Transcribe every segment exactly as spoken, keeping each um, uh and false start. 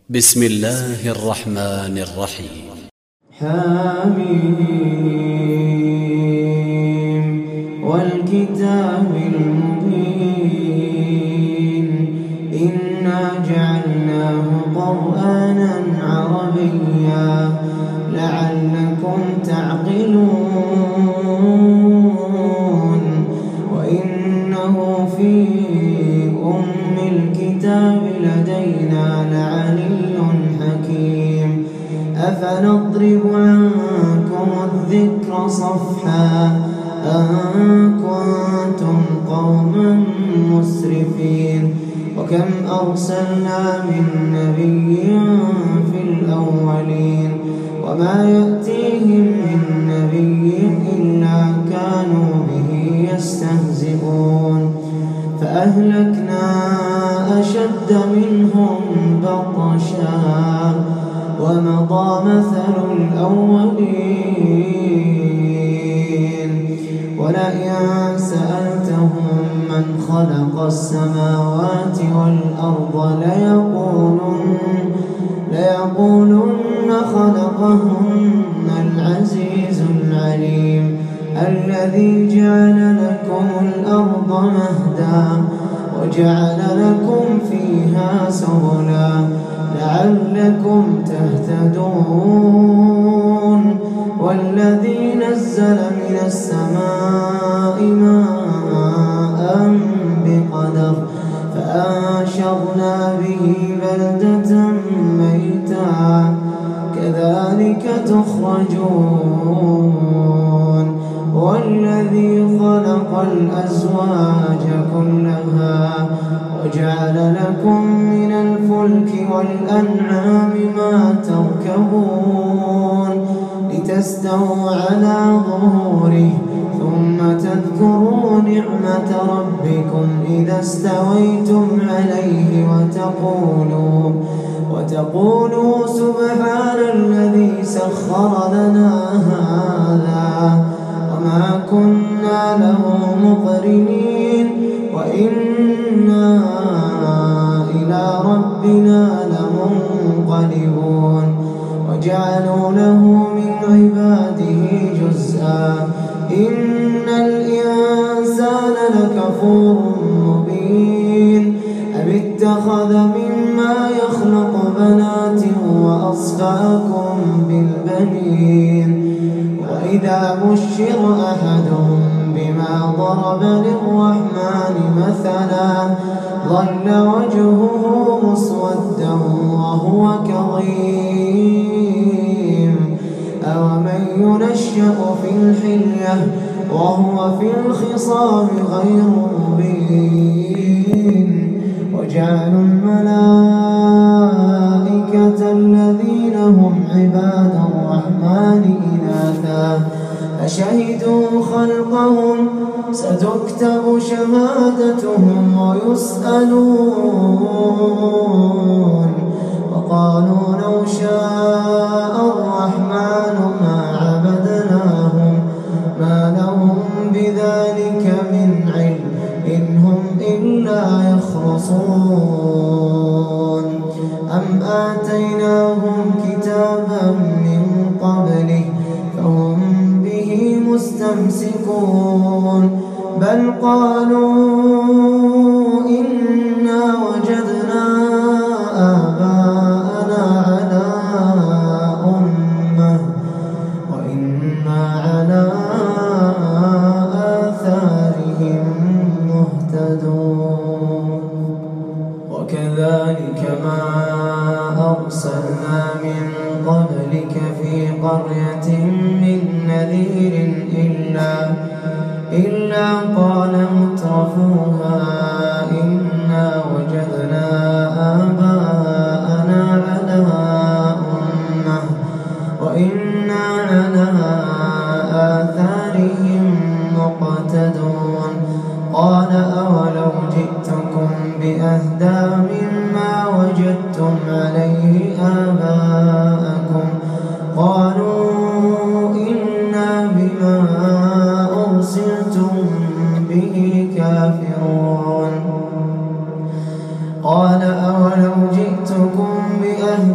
بسم الله الرحمن الرحيم. حميم والكتاب المبين إنا جعلناه قرآنا عربيا لعلكم تعقلون وإنه في أم الكتاب لدينا لعلي حكيم أفنضرب عنكم الذكر صفحا أن كنتم قوما مسرفين وكم أرسلنا من نبي في الأولين وما يأتيهم من نبي إلا كانوا به يستهزئون فأهلكنا أشد منهم بطشا ومضى مثل الأولين ولئن سألتهم من خلق السماوات والأرض ليقولن, ليقولن خلقهن العزيز العليم الذي جعل لكم الأرض مهدا وجعل لكم فيها سبلا لعلكم تهتدون والذي نزل من السماء ماء بقدر فأنشرنا به بلدة ميتا كذلك تخرجون والذي خلق الأزواج كلها وجعل لكم من الفلك والأنعام ما تركبون لتستووا على ظهوره ثم تذكروا نعمة ربكم إذا استويتم عليه وتقولوا وتقولوا سبحان الذي سخر لنا هذا وما كنا له مقرنين وإنا إلى ربنا لمنقلبون وجعلوا له من عباده جزءا إن الإنسان لكفور مبين أم اتخذ مما يخلق بنات وأصفاكم بالبنين وإذا بشر أحدهم بما ضرب للرحمن مثلا ظل وجهه مسودا وهو كظيم أومن ينشأ في الحلية وهو في الخصام غير مبين وجعلوا الملائكة الذين هم عباد الرحمن إناثا أشهدوا خلقهم ستكتب شهادتهم ويسألون وقالوا لو شاء الرحمن ما عبدناهم ما لهم بذلك من علم إن هم إلا يخرصون أم آتيناهم كتابا من قبله فهم به مستمسكون بل قالوا إنا وجدنا آباءنا على أمة وإنا على آثارهم مهتدون وكذلك ما أرسلنا من قبلك في قرية من نذير إلا إلا قال مترفوها إنا وجدنا آباءنا على أمة وإنا على آثارهم مقتدون قال أولو جئتكم بأهدى مما وجدتم عليه آباءكم قالوا إنا بما أرسلتم به كافرون قال أولو جئتكم بأهدى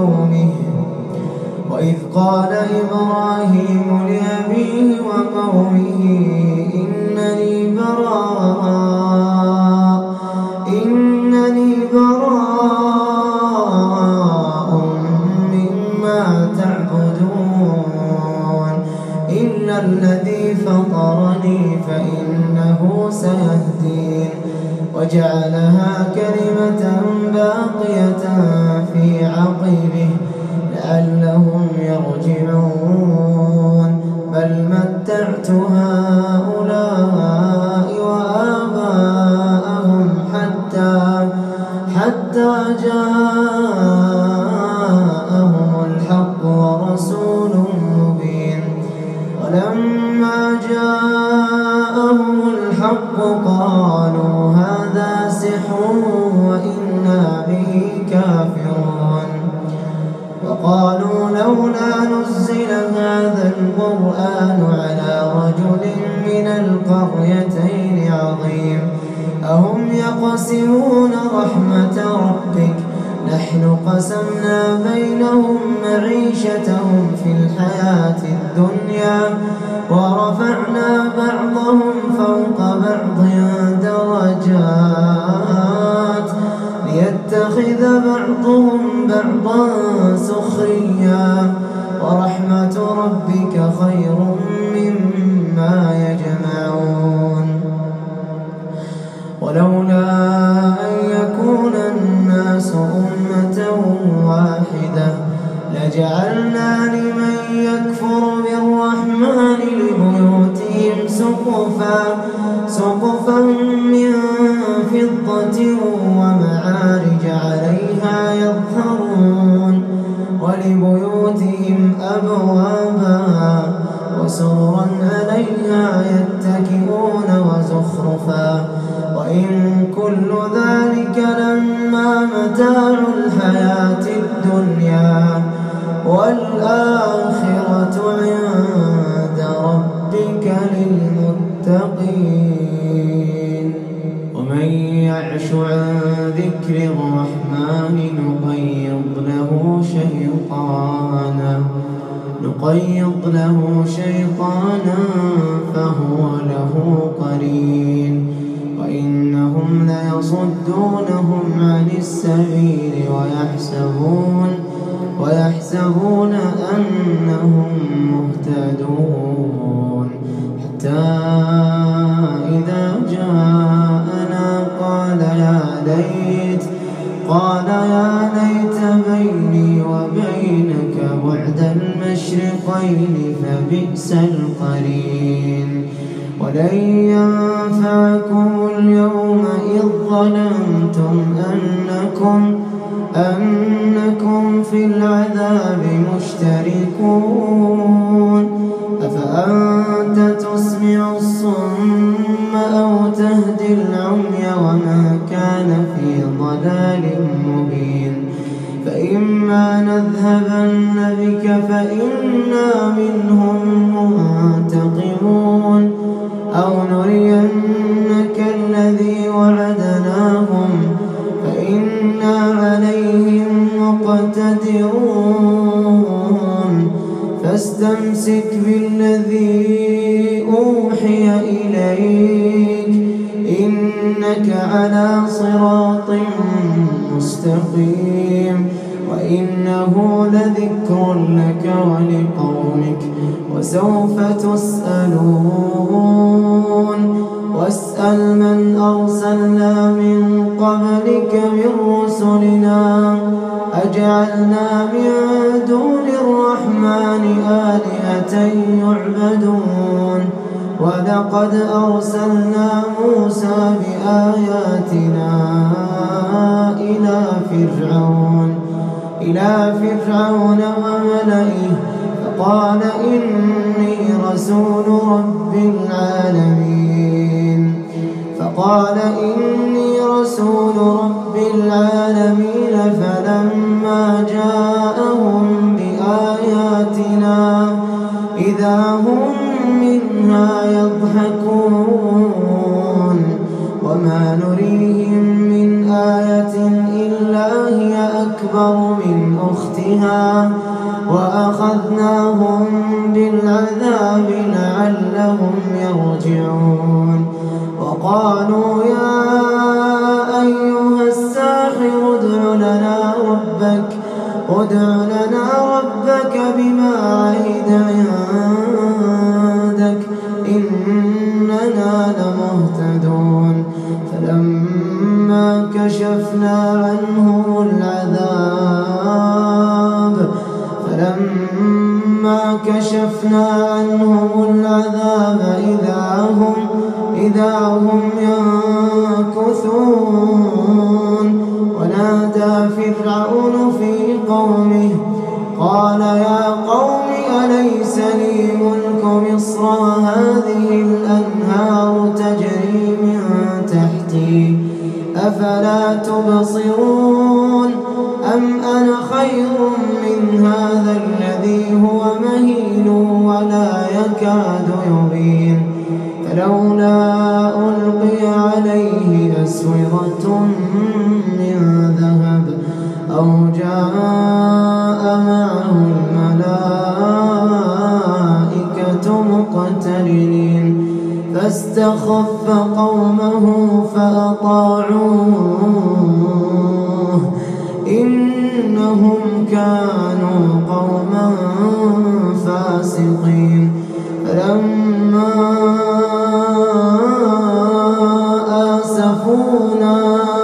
قومه وإذ قال إبراهيم لأبيه وقومه إنني براء إنني براء مما تعبدون إلا الذي فطرني فإنه سيهدين وجعلها كلمة باقية في عقبه لعلهم يرجعون بل متعت هؤلاء وآباءهم حتى حتى جاءهم الحق ورسول مبين ولما جاءهم الحق قالوا هذا سحر وإنا به كافرون وقالوا لولا نزل هذا القرآن على رجل من القريتين عظيم أهم يقسمون رحمة ربك نحن قسمنا بينهم معيشتهم في الحياة الدنيا ورفعنا بعضهم فوق بعض درجات ليتخذ بعضهم بعضا سخريا ورحمة ربك خير مما يجمعون ولولا أن يكون الناس أمة واحدة لجعلنا لمن يكفر بالرحمن لبيوتهم سقفا سقفا من فضة ومعارج عليها يظهرون ولبيوتهم أبوابا وسررا عليها يتكئون وزخرفا وإن كل ذلك لما متاع الحياة الدنيا والآخرة عند ربك للمتقين ومن يعش عن ذكر الرحمن نقيض له شيطانا نقيض له شيطانا فهو له قرين وإنهم ليصدونهم عن السبيل ويحسبون ويحسبون أنهم مهتدون حتى إذا جاءنا قال يا ليت قال يا ليت بيني وبينك بعد المشرقين فبئس القرين ولن ينفعكم اليوم إذ ظلمتم أنكم أنكم في العذاب مشتركون أفأنت تسمع الصم أو تهدي العمي وما كان في ضلال مبين فإما نذهبن بك فإنا منهم منتقمون أو نرينك الذي وعدناهم فإنا عليهم مقتدرون فاستمسك بالذي أوحي إليك إنك على صراط مستقيم وإنه لذكر لك ولقومك وسوف تسألون واسأل من أرسلنا من قبلك من رسلنا أجعلنا من دون الرحمن آلهة يعبدون ولقد أرسلنا موسى بآياتنا إلى فرعون إلى فرعون وملئه فقال إني رسول رب العالمين فقال إني رسول رب العالمين فلما جاءهم بآياتنا إذا هم منها يضحكون وما نريهم من آية إلا هي أكبر من أختها عليها وأخذناهم بالعذاب لعلهم يرجعون. وقالوا يا أيها الساحر ادع لنا ربك ادع لنا ربك بما عهد عندك إننا لمهتدون. فلما كشفنا عنهم العذاب فلما كشفنا عنهم العذاب إذا هم إذا هم ينكثون. ونادى فرعون في قومه قال يا قوم أليس لي ملك مصر وهذه الأنهار تجري من تحتي أفلا تبصرون أم أنا خير من هذا الذي هو مهين ولا يكاد يبين. فلولا ألقي عليه أسورة من ذهب أو جاء معه الملائكة مقترنين فاستخف قومه فأطاعوه إنهم كانوا قوما فاسقين. فلما آسفونا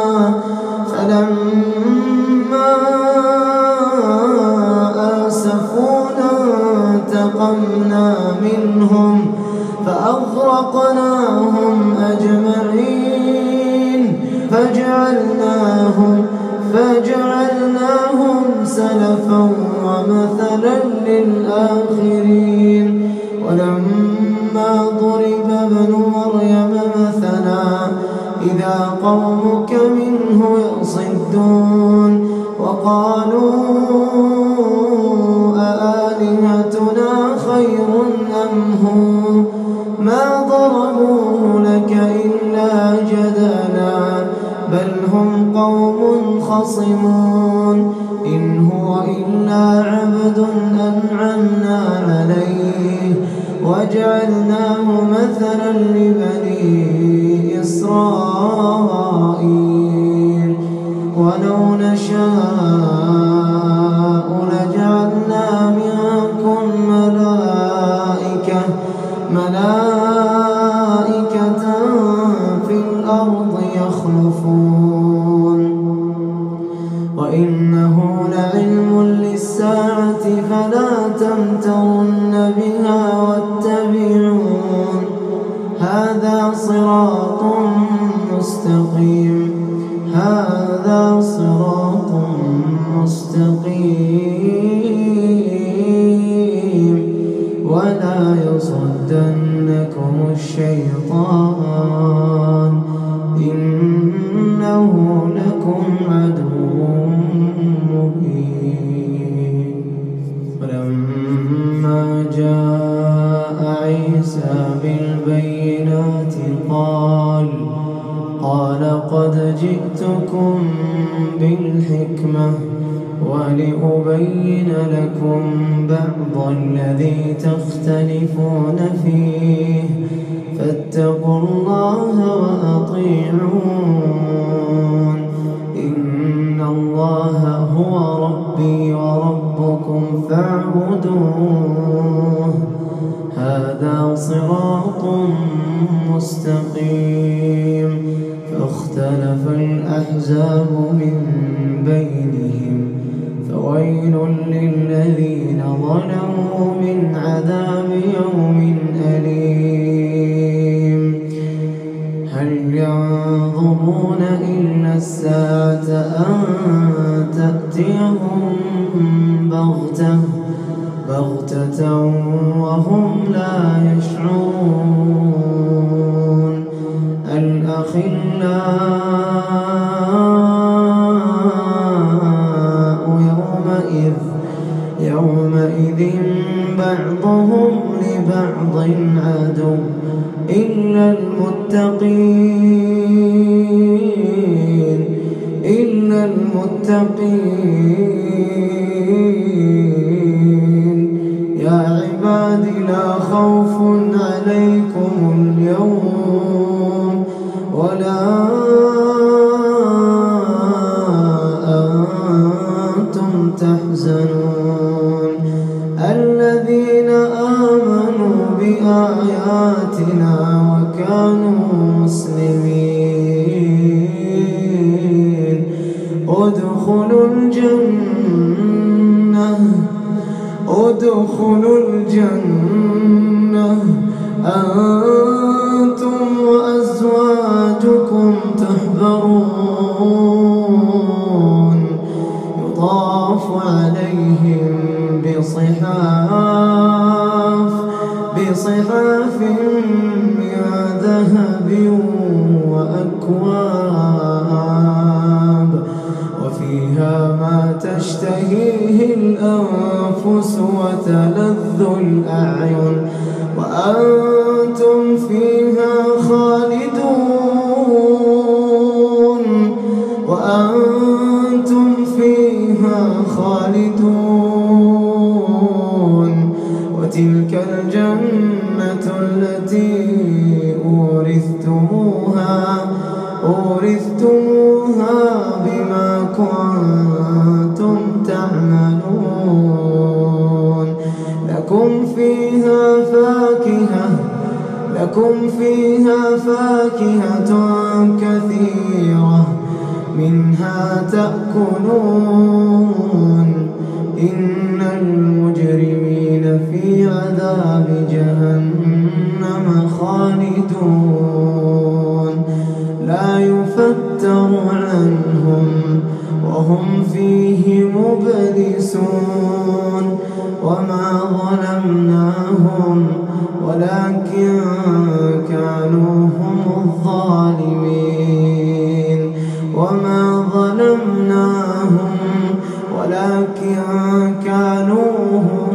فلما آسفونا انتقمنا منهم فأغرقناهم أجمعين فجعلناهم فجعلناهم سلفا ومثلا للآخرين. ولما ضرب ابن مريم مثلا إذا قومك منه يصدون. وقالوا أآلهتنا خير أم هو ما ضربوه لك إلا جدلا بل هم قوم خصمون. إن هو إلا عبد أنعمنا عليه وجعلناه مثلا لبني إسرائيل. ولو نشاء لجعلنا منكم ملائكة ملائكة في الأرض يخلفون وإنه لعلم للساعة فلا تمترن بها واتبعون هذا صراط مستقيم هذا صراط مستقيم. ولا يصدنكم الشيطان إنه لكم عدو مبين. ولما جاء عيسى بالبينات قال قال قد جئتكم بالحكمة ولأبين لكم بعض الذي تختلفون فيه فاتقوا الله وأطيعون. إن الله هو ربي وربكم فاعبدوه هذا صراط مستقيم. فاختلف الأحزاب من بينهم فويل للذين ظلموا من عذاب يوم أليم. هل ينظرون إلا الساعة أن تأتيهم بغتة بغتة وهم لا يشعرون. الأخلاء يومئذ يومئذ بعضهم لبعض عدو إلا المتقين إلا المتقين يا عباد لا خوف عليكم اليوم ولا أنتم تحزنون الذين آمنوا بآياتنا وكانوا مسلمين ادخلوا الجنة ادخلوا الجنة أنتم وأزواجكم تحبرون يطاف عليهم بصحاف بصحاف من ذهب وأكواب وفيها ما تشتهيه الأنفس وتلذ الأعين وأنتم فيها خالدون وأنتم فيها خالدون وتلك الجنة التي أورثتموها أورثتموها بما كنتم تعملون لكم فيها فاكهة لكم فيها فاكهة كثيرة منها تأكلون إن المجرمين في عذاب جهنم خالدون لا يفتر عنهم وهم فيه مبلسون وما ظلمناهم ولكن كانوا هم الظالمين وما ظلمناهم ولكن كانوا هم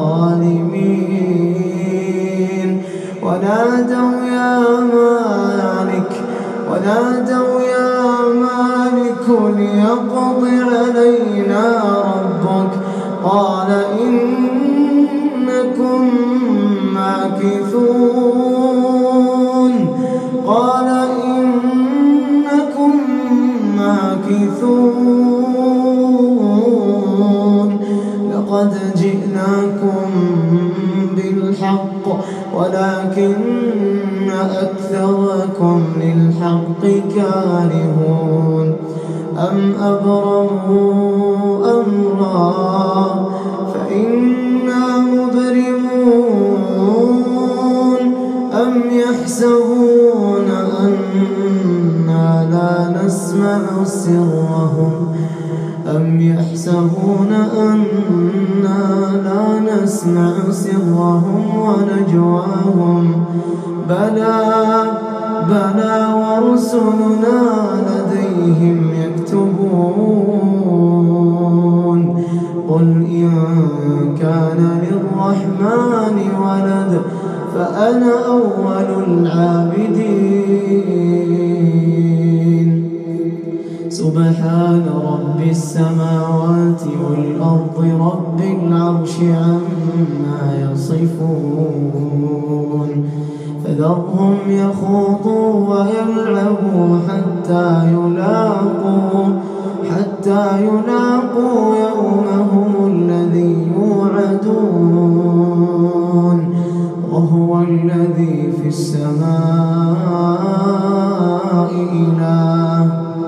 الظالمين ونادوا يا مالك ونادوا يا مالك ليقض علينا ربك قال إنكم ماكثون قال إنكم ماكثون لقد جئناكم بالحق ولكن أكثركم للحق كارهون أم أبرموا أمرا فإنا مبرمون أم يحسبون أنا لا نسمع سرهم أم يحسبون أنا لا نسمع سرهم ونجواهم بلى بلى ورسلنا لديهم يكتبون قل إن كان للرحمن ولد فأنا أول العابدين سبحان رب السماوات والأرض رب العرش عما يصفون فذرهم يخوضوا ويلعبوا حتى يلاقوا حتى يلاقوا يومهم الذي يوعدون وهو الذي في السماء إله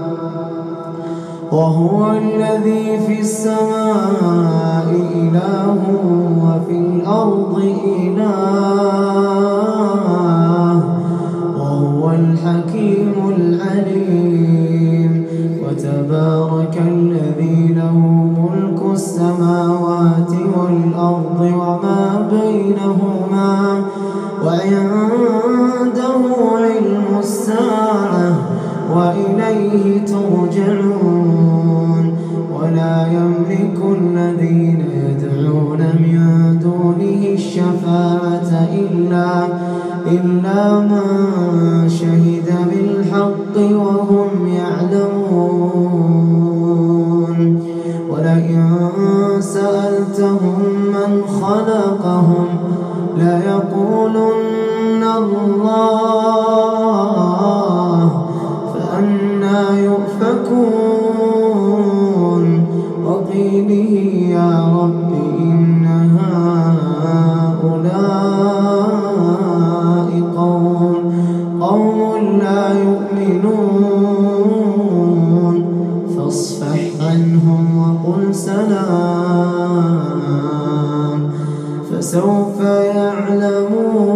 وهو الذي في السماء إله وفي الأرض إله وهو الحكيم العليم وتبارك الذي له ملك السماوات والأرض وما بينهما وعنده علم الساعة وإليه ترجعون ولا يملك الذين يدعون من دونه الشفاعة إلا إلا من شهد بالحق وهم يعلمون ولئن سألتهم من خلق خلقهم ليقولن الله فأنى يؤفكون وقيله يا رب إن هؤلاء قوم قوم لا يؤمنون فاصفح عنهم وقل سلام فسوف يعلمون.